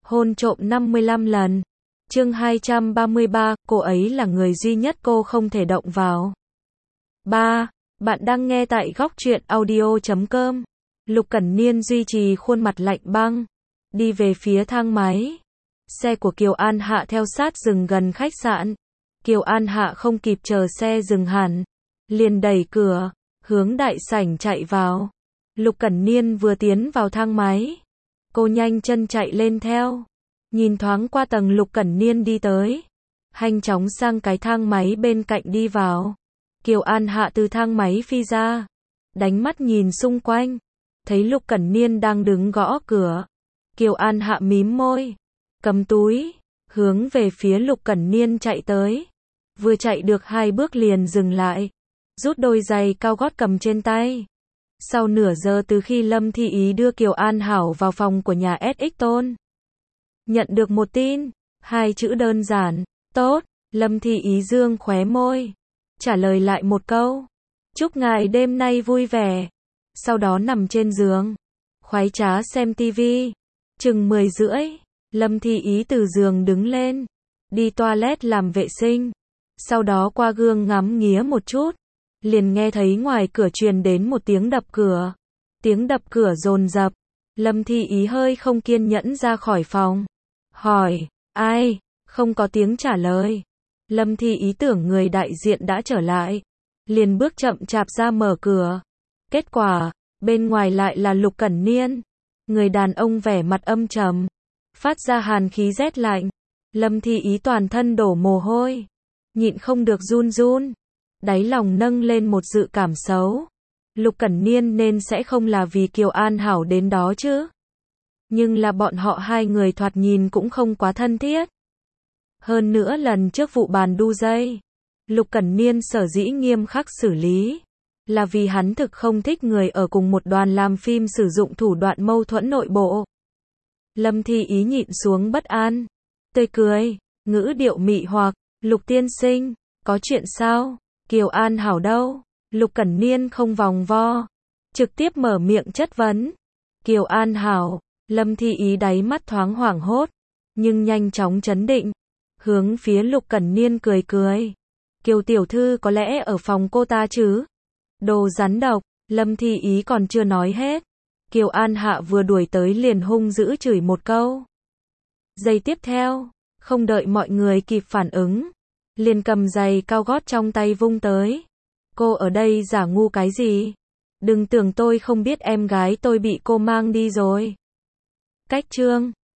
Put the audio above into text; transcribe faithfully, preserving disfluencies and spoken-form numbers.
Hôn trộm năm mươi lăm lần. Chương hai trăm ba mươi ba, cô ấy là người duy nhất cô không thể động vào. ba. Bạn đang nghe tại góc truyện audio chấm com. Lục Cẩn Niên duy trì khuôn mặt lạnh băng, đi về phía thang máy. Xe của Kiều An Hạ theo sát dừng gần khách sạn. Kiều An Hạ không kịp chờ xe dừng hẳn, liền đẩy cửa, hướng đại sảnh chạy vào. Lục Cẩn Niên vừa tiến vào thang máy, cô nhanh chân chạy lên theo. Nhìn thoáng qua tầng Lục Cẩn Niên đi tới, nhanh chóng sang cái thang máy bên cạnh đi vào. Kiều An Hạ từ thang máy phi ra, đánh mắt nhìn xung quanh, thấy Lục Cẩn Niên đang đứng gõ cửa. Kiều An Hạ mím môi, cầm túi, hướng về phía Lục Cẩn Niên chạy tới. Vừa chạy được hai bước liền dừng lại, rút đôi giày cao gót cầm trên tay. Sau nửa giờ từ khi Lâm Thi Ý đưa Kiều An Hảo vào phòng của nhà ét ích Tôn, nhận được một tin, hai chữ đơn giản, tốt. Lâm Thi Ý dương khóe môi, trả lời lại một câu, chúc ngài đêm nay vui vẻ. Sau đó nằm trên giường, khoái trá xem tivi. Chừng mười rưỡi, Lâm Thi Ý từ giường đứng lên, đi toilet làm vệ sinh. Sau đó qua gương ngắm nghía một chút, liền nghe thấy ngoài cửa truyền đến một tiếng đập cửa. Tiếng đập cửa dồn dập. Lâm Thi Ý hơi không kiên nhẫn ra khỏi phòng, hỏi, ai? Không có tiếng trả lời. Lâm Thi Ý tưởng người đại diện đã trở lại, liền bước chậm chạp ra mở cửa. Kết quả, bên ngoài lại là Lục Cẩn Niên, người đàn ông vẻ mặt âm trầm, phát ra hàn khí rét lạnh. Lâm Thi Ý toàn thân đổ mồ hôi, nhịn không được run run, đáy lòng nâng lên một dự cảm xấu. Lục Cẩn Niên nên sẽ không là vì Kiều An Hảo đến đó chứ. Nhưng là bọn họ hai người thoạt nhìn cũng không quá thân thiết. Hơn nữa lần trước vụ bàn đu dây, Lục Cẩn Niên sở dĩ nghiêm khắc xử lý, là vì hắn thực không thích người ở cùng một đoàn làm phim sử dụng thủ đoạn mâu thuẫn nội bộ. Lâm Thi Ý nhịn xuống bất an, tươi cười, ngữ điệu mị hoặc, Lục tiên sinh, có chuyện sao? Kiều An Hảo đâu? Lục Cẩn Niên không vòng vo, trực tiếp mở miệng chất vấn. Kiều An Hảo. Lâm Thi Ý đáy mắt thoáng hoảng hốt, nhưng nhanh chóng trấn định, hướng phía Lục Cẩn Niên cười cười. Kiều tiểu thư có lẽ ở phòng cô ta chứ? Đồ rắn độc. Lâm Thi Ý còn chưa nói hết, Kiều An Hạ vừa đuổi tới liền hung dữ chửi một câu. Giây tiếp theo, không đợi mọi người kịp phản ứng, liền cầm giày cao gót trong tay vung tới. Cô ở đây giả ngu cái gì? Đừng tưởng tôi không biết em gái tôi bị cô mang đi rồi. Cách chương